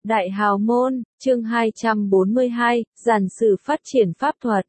Đại Hào Môn, chương 242, giản sử phát triển pháp thuật.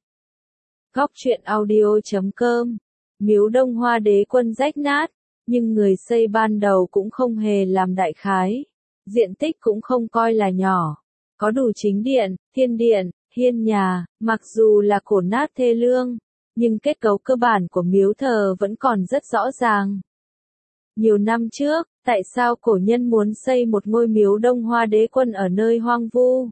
Góc truyện audio.com. Miếu Đông Hoa Đế Quân rách nát, nhưng người xây ban đầu cũng không hề làm đại khái. Diện tích cũng không coi là nhỏ. Có đủ chính điện, thiên điện, hiên nhà, mặc dù là cổ nát thê lương, nhưng kết cấu cơ bản của miếu thờ vẫn còn rất rõ ràng. Nhiều năm trước, tại sao cổ nhân muốn xây một ngôi miếu Đông Hoa Đế Quân ở nơi hoang vu?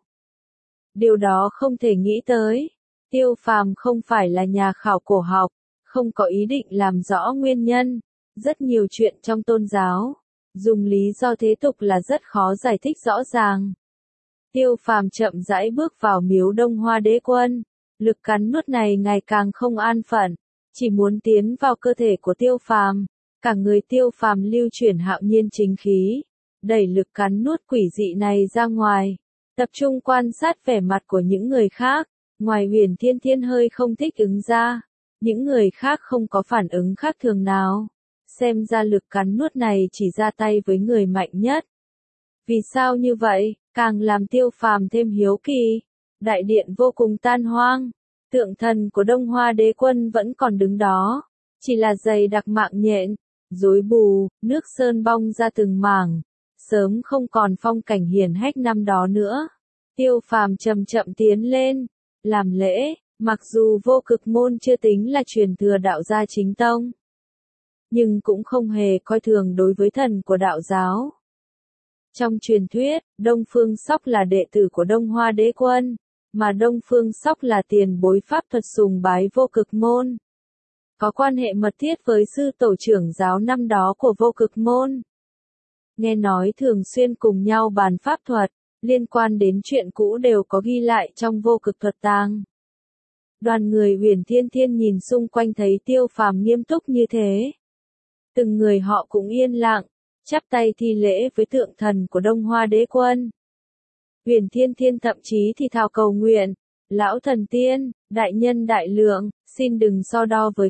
Điều đó không thể nghĩ tới. Tiêu Phàm không phải là nhà khảo cổ học, không có ý định làm rõ nguyên nhân. Rất nhiều chuyện trong tôn giáo, dùng lý do thế tục là rất khó giải thích rõ ràng. Tiêu Phàm chậm rãi bước vào miếu Đông Hoa Đế Quân. Lực cắn nuốt này ngày càng không an phận, chỉ muốn tiến vào cơ thể của Tiêu Phàm. Cả người Tiêu Phàm lưu chuyển hạo nhiên chính khí, đẩy lực cắn nuốt quỷ dị này ra ngoài, tập trung quan sát vẻ mặt của những người khác. Ngoài Huyền Thiên Thiên hơi không thích ứng ra, những người khác không có phản ứng khác thường nào. Xem ra lực cắn nuốt này chỉ ra tay với người mạnh nhất. Vì sao như vậy, càng làm Tiêu Phàm thêm hiếu kỳ. Đại điện vô cùng tan hoang, tượng thần của Đông Hoa Đế Quân vẫn còn đứng đó, chỉ là dày đặc mạng nhện, rối bù, nước sơn bong ra từng mảng, sớm không còn phong cảnh hiển hách năm đó nữa. Tiêu Phàm chậm chậm tiến lên, làm lễ, mặc dù Vô Cực Môn chưa tính là truyền thừa đạo gia chính tông, nhưng cũng không hề coi thường đối với thần của đạo giáo. Trong truyền thuyết, Đông Phương Sóc là đệ tử của Đông Hoa Đế Quân, mà Đông Phương Sóc là tiền bối pháp thuật sùng bái Vô Cực Môn. Có quan hệ mật thiết với sư tổ trưởng giáo năm đó của Vô Cực Môn. Nghe nói thường xuyên cùng nhau bàn pháp thuật, liên quan đến chuyện cũ đều có ghi lại trong Vô Cực Thuật Tàng. Đoàn người Huyền Thiên Thiên nhìn xung quanh thấy Tiêu Phàm nghiêm túc như thế. Từng người họ cũng yên lặng, chắp tay thi lễ với tượng thần của Đông Hoa Đế Quân. Huyền Thiên Thiên thậm chí thì thào cầu nguyện, lão thần tiên, đại nhân đại lượng, xin đừng so đo với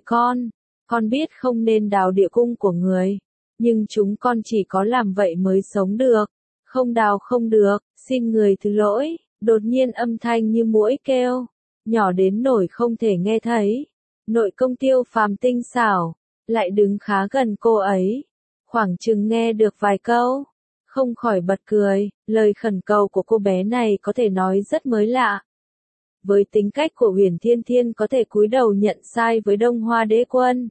con biết không nên đào địa cung của người, nhưng chúng con chỉ có làm vậy mới sống được, không đào không được, xin người thứ lỗi. Đột nhiên âm thanh như muỗi kêu, nhỏ đến nỗi không thể nghe thấy. Nội công Tiêu Phàm tinh xảo, lại đứng khá gần cô ấy, khoảng chừng nghe được vài câu, không khỏi bật cười. Lời khẩn cầu của cô bé này có thể nói rất mới lạ. Với tính cách của Huyền Thiên Thiên có thể cúi đầu nhận sai với Đông Hoa Đế Quân,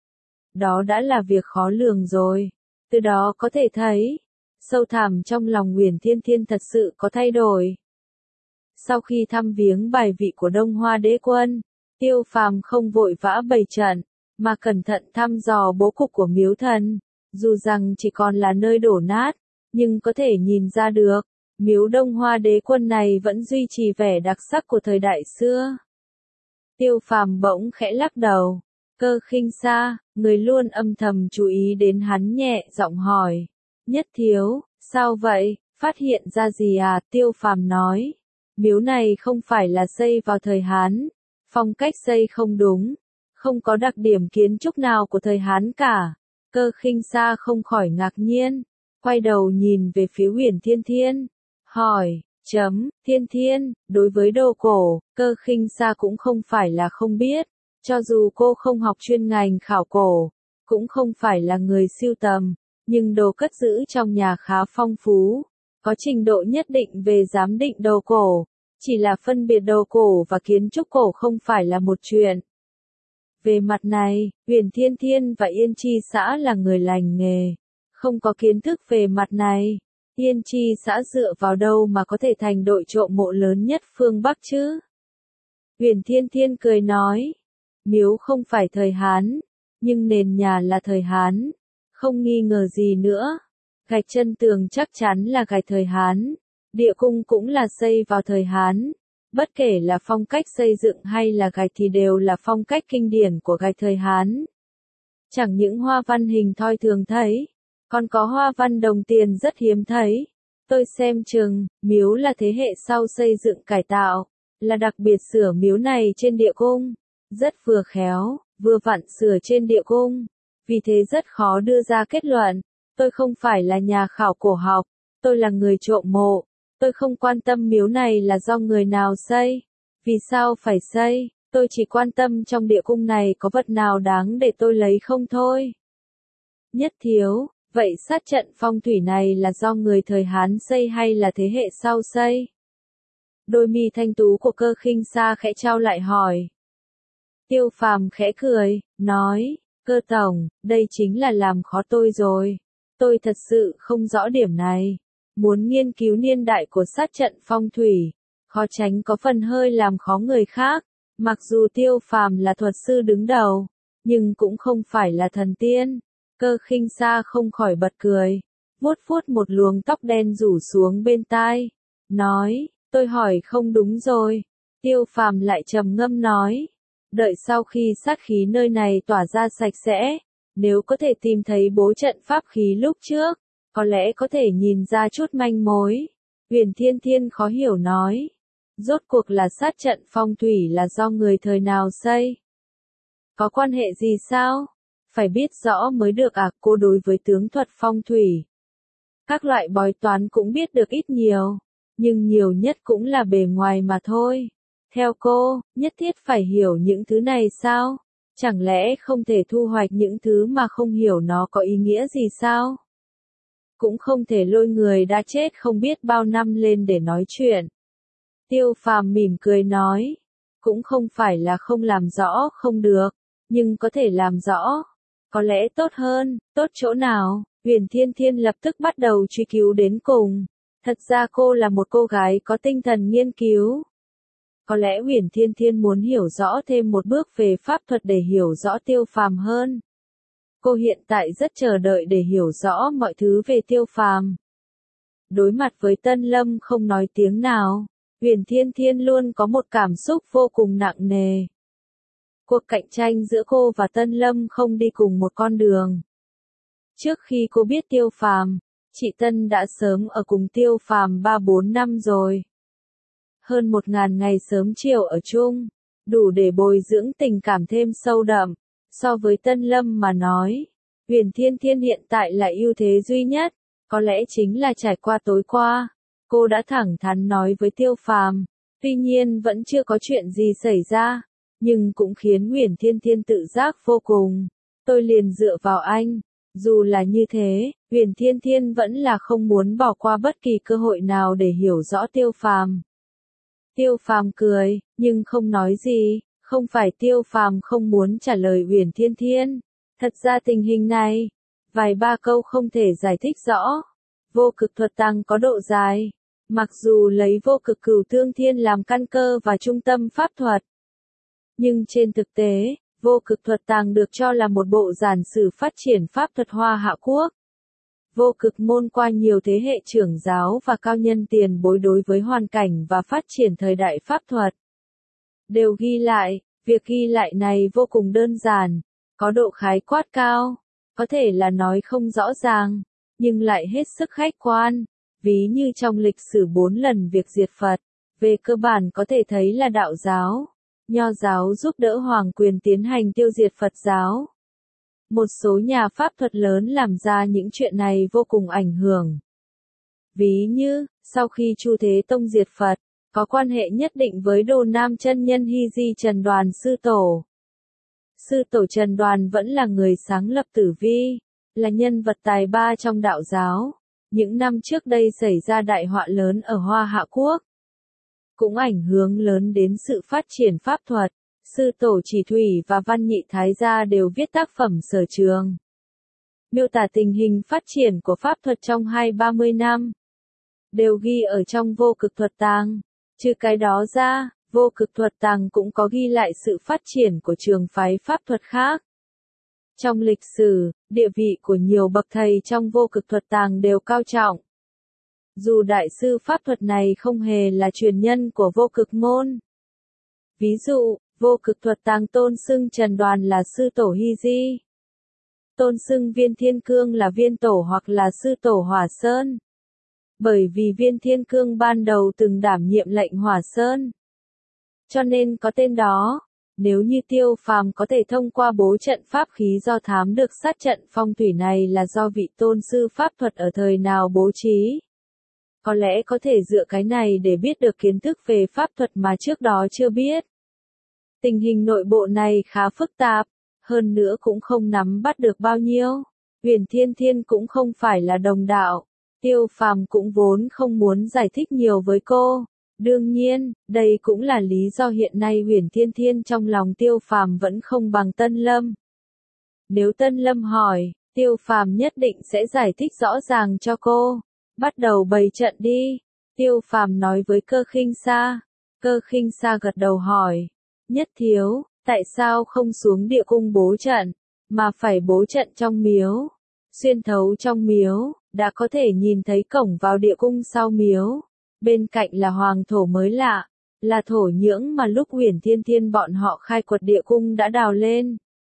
đó đã là việc khó lường rồi. Từ đó có thể thấy, sâu thẳm trong lòng Huyền Thiên Thiên thật sự có thay đổi. Sau khi thăm viếng bài vị của Đông Hoa Đế Quân, Tiêu Phàm không vội vã bày trận, mà cẩn thận thăm dò bố cục của miếu thần. Dù rằng chỉ còn là nơi đổ nát, nhưng có thể nhìn ra được, miếu Đông Hoa Đế Quân này vẫn duy trì vẻ đặc sắc của thời đại xưa. Tiêu Phàm bỗng khẽ lắc đầu. Cơ Khinh Sa, người luôn âm thầm chú ý đến hắn nhẹ giọng hỏi. Nhất thiếu, sao vậy, phát hiện ra gì à? Tiêu Phàm nói. Miếu này không phải là xây vào thời Hán, phong cách xây không đúng, không có đặc điểm kiến trúc nào của thời Hán cả. Cơ Khinh Sa không khỏi ngạc nhiên, quay đầu nhìn về phía Huyền Thiên Thiên, hỏi, Thiên Thiên, đối với đồ cổ, Cơ Khinh Sa cũng không phải là không biết, cho dù cô không học chuyên ngành khảo cổ, cũng không phải là người sưu tầm, nhưng đồ cất giữ trong nhà khá phong phú, có trình độ nhất định về giám định đồ cổ, chỉ là phân biệt đồ cổ và kiến trúc cổ không phải là một chuyện. Về mặt này, Huyền Thiên Thiên và Yên Chi xã là người lành nghề, không có kiến thức về mặt này. Yên Chi xã dựa vào đâu mà có thể thành đội trộm mộ lớn nhất phương Bắc chứ? Huyền Thiên Thiên cười nói, miếu không phải thời Hán, nhưng nền nhà là thời Hán, không nghi ngờ gì nữa. Gạch chân tường chắc chắn là gạch thời Hán, địa cung cũng là xây vào thời Hán. Bất kể là phong cách xây dựng hay là gạch thì đều là phong cách kinh điển của gạch thời Hán. Chẳng những hoa văn hình thoi thường thấy, còn có hoa văn đồng tiền rất hiếm thấy. Tôi xem chừng, miếu là thế hệ sau xây dựng cải tạo, là đặc biệt sửa miếu này trên địa cung. Rất vừa khéo, vừa vặn sửa trên địa cung. Vì thế rất khó đưa ra kết luận. Tôi không phải là nhà khảo cổ học, tôi là người trộm mộ. Tôi không quan tâm miếu này là do người nào xây. Vì sao phải xây? Tôi chỉ quan tâm trong địa cung này có vật nào đáng để tôi lấy không thôi. Nhất Thiếu, vậy sát trận phong thủy này là do người thời Hán xây hay là thế hệ sau xây? Đôi mi thanh tú của Cơ Khinh Sa khẽ chau lại hỏi. Tiêu Phàm khẽ cười, nói, Cơ tổng, đây chính là làm khó tôi rồi. Tôi thật sự không rõ điểm này. Muốn nghiên cứu niên đại của sát trận phong thủy, khó tránh có phần hơi làm khó người khác. Mặc dù Tiêu Phàm là thuật sư đứng đầu, nhưng cũng không phải là thần tiên. Cơ Khinh Sa không khỏi bật cười, vuốt vuốt một luồng tóc đen rủ xuống bên tai, nói, tôi hỏi không đúng rồi. Tiêu Phàm lại trầm ngâm nói, đợi sau khi sát khí nơi này tỏa ra sạch sẽ, nếu có thể tìm thấy bố trận pháp khí lúc trước, có lẽ có thể nhìn ra chút manh mối. Huyền Thiên Thiên khó hiểu nói, rốt cuộc là sát trận phong thủy là do người thời nào xây? Có quan hệ gì sao? Phải biết rõ mới được à? Cô đối với tướng thuật phong thủy, các loại bói toán cũng biết được ít nhiều, nhưng nhiều nhất cũng là bề ngoài mà thôi. Theo cô, nhất thiết phải hiểu những thứ này sao? Chẳng lẽ không thể thu hoạch những thứ mà không hiểu nó có ý nghĩa gì sao? Cũng không thể lôi người đã chết không biết bao năm lên để nói chuyện. Tiêu Phàm mỉm cười nói, cũng không phải là không làm rõ không được, nhưng có thể làm rõ. Có lẽ tốt hơn, tốt chỗ nào? Huyền Thiên Thiên lập tức bắt đầu truy cứu đến cùng. Thật ra cô là một cô gái có tinh thần nghiên cứu. Có lẽ Huyền Thiên Thiên muốn hiểu rõ thêm một bước về pháp thuật để hiểu rõ Tiêu Phàm hơn. Cô hiện tại rất chờ đợi để hiểu rõ mọi thứ về Tiêu Phàm. Đối mặt với Tân Lâm không nói tiếng nào, Huyền Thiên Thiên luôn có một cảm xúc vô cùng nặng nề. Cuộc cạnh tranh giữa cô và Tân Lâm không đi cùng một con đường. Trước khi cô biết Tiêu Phàm, chị Tân đã sớm ở cùng Tiêu Phàm 3-4 năm rồi. Hơn 1000 ngày sớm chiều ở chung, đủ để bồi dưỡng tình cảm thêm sâu đậm. So với Tân Lâm mà nói, Huyền Thiên Thiên hiện tại là ưu thế duy nhất, có lẽ chính là trải qua tối qua. Cô đã thẳng thắn nói với Tiêu Phàm, tuy nhiên vẫn chưa có chuyện gì xảy ra, nhưng cũng khiến Huyền Thiên Thiên tự giác vô cùng. Tôi liền dựa vào anh. Dù là như thế, Huyền Thiên Thiên vẫn là không muốn bỏ qua bất kỳ cơ hội nào để hiểu rõ Tiêu Phàm. Tiêu Phàm cười, nhưng không nói gì. Không phải Tiêu Phàm không muốn trả lời Huyền Thiên Thiên. Thật ra tình hình này, vài ba câu không thể giải thích rõ. Vô cực thuật tăng có độ dài. Mặc dù lấy vô cực cửu thương thiên làm căn cơ và trung tâm pháp thuật, nhưng trên thực tế, vô cực thuật tàng được cho là một bộ giản sử phát triển pháp thuật Hoa Hạ Quốc. Vô cực môn qua nhiều thế hệ trưởng giáo và cao nhân tiền bối đối với hoàn cảnh và phát triển thời đại pháp thuật đều ghi lại. Việc ghi lại này vô cùng đơn giản, có độ khái quát cao, có thể là nói không rõ ràng, nhưng lại hết sức khách quan. Ví như trong lịch sử 4 lần việc diệt Phật, về cơ bản có thể thấy là đạo giáo, Nho giáo giúp đỡ Hoàng quyền tiến hành tiêu diệt Phật giáo. Một số nhà pháp thuật lớn làm ra những chuyện này vô cùng ảnh hưởng. Ví như, sau khi Chu Thế Tông diệt Phật, có quan hệ nhất định với Đồ Nam chân nhân Hy Di Trần Đoàn Sư Tổ. Sư Tổ Trần Đoàn vẫn là người sáng lập Tử Vi, là nhân vật tài ba trong đạo giáo. Những năm trước đây xảy ra đại họa lớn ở Hoa Hạ Quốc, cũng ảnh hưởng lớn đến sự phát triển pháp thuật. Sư Tổ Chỉ Thủy và Văn Nhị Thái Gia đều viết tác phẩm sở trường, miêu tả tình hình phát triển của pháp thuật trong 20-30 năm, đều ghi ở trong vô cực thuật tàng. Trừ cái đó ra, vô cực thuật tàng cũng có ghi lại sự phát triển của trường phái pháp thuật khác. Trong lịch sử, địa vị của nhiều bậc thầy trong vô cực thuật tàng đều cao trọng. Dù đại sư pháp thuật này không hề là truyền nhân của vô cực môn. Ví dụ, vô cực thuật tàng tôn xưng Trần Đoàn là sư tổ Hy Di, tôn xưng Viên Thiên Cương là viên tổ hoặc là sư tổ Hỏa Sơn. Bởi vì Viên Thiên Cương ban đầu từng đảm nhiệm lệnh Hỏa Sơn, cho nên có tên đó. Nếu như Tiêu Phàm có thể thông qua bố trận pháp khí do thám được sát trận phong thủy này là do vị tôn sư pháp thuật ở thời nào bố trí, có lẽ có thể dựa cái này để biết được kiến thức về pháp thuật mà trước đó chưa biết. Tình hình nội bộ này khá phức tạp, hơn nữa cũng không nắm bắt được bao nhiêu. Huyền Thiên Thiên cũng không phải là đồng đạo, Tiêu Phàm cũng vốn không muốn giải thích nhiều với cô. Đương nhiên, đây cũng là lý do hiện nay Huyền Thiên Thiên trong lòng Tiêu Phàm vẫn không bằng Tân Lâm. Nếu Tân Lâm hỏi, Tiêu Phàm nhất định sẽ giải thích rõ ràng cho cô. Bắt đầu bày trận đi, Tiêu Phàm nói với Cơ Khinh Sa. Cơ Khinh Sa gật đầu hỏi, Nhất thiếu, tại sao không xuống địa cung bố trận, mà phải bố trận trong miếu? Xuyên thấu trong miếu, đã có thể nhìn thấy cổng vào địa cung sau miếu. Bên cạnh là hoàng thổ mới lạ, là thổ nhưỡng mà lúc Huyền Thiên Thiên bọn họ khai quật địa cung đã đào lên.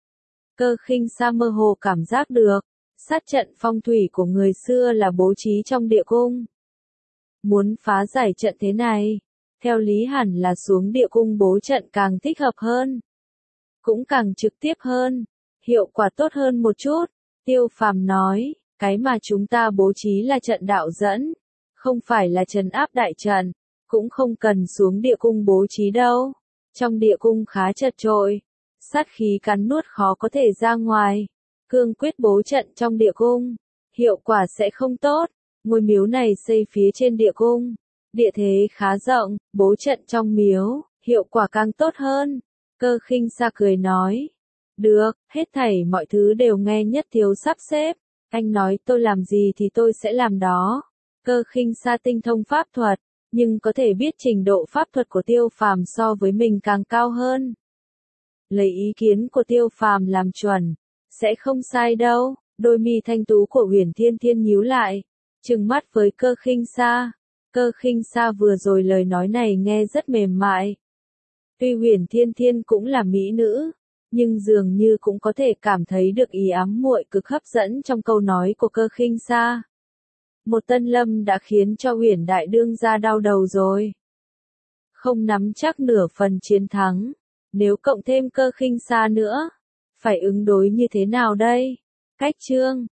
Cơ Khinh Sa mơ hồ cảm giác được, sát trận phong thủy của người xưa là bố trí trong địa cung. Muốn phá giải trận thế này, theo lý hẳn là xuống địa cung bố trận càng thích hợp hơn. Cũng càng trực tiếp hơn, hiệu quả tốt hơn một chút. Tiêu Phàm nói, cái mà chúng ta bố trí là trận đạo dẫn, không phải là trấn áp đại trận, cũng không cần xuống địa cung bố trí đâu. Trong địa cung khá chật chội, sát khí cắn nuốt khó có thể ra ngoài. Cương quyết bố trận trong địa cung, hiệu quả sẽ không tốt. Ngôi miếu này xây phía trên địa cung, địa thế khá rộng, bố trận trong miếu, hiệu quả càng tốt hơn. Cơ Khinh Sa cười nói, được, hết thảy mọi thứ đều nghe Nhất thiếu sắp xếp, anh nói tôi làm gì thì tôi sẽ làm đó. Cơ Khinh Sa tinh thông pháp thuật, nhưng có thể biết trình độ pháp thuật của Tiêu Phàm so với mình càng cao hơn. Lấy ý kiến của Tiêu Phàm làm chuẩn, sẽ không sai đâu. Đôi mi thanh tú của Huyền Thiên Thiên nhíu lại, trừng mắt với Cơ Khinh Sa. Cơ Khinh Sa vừa rồi lời nói này nghe rất mềm mại. Tuy Huyền Thiên Thiên cũng là mỹ nữ, nhưng dường như cũng có thể cảm thấy được ý ám muội cực hấp dẫn trong câu nói của Cơ Khinh Sa. Một Tân Lâm đã khiến cho Huyền Đại Đương gia đau đầu rồi. Không nắm chắc nửa phần chiến thắng, nếu cộng thêm Cơ Khinh Sa nữa, phải ứng đối như thế nào đây? Cách chương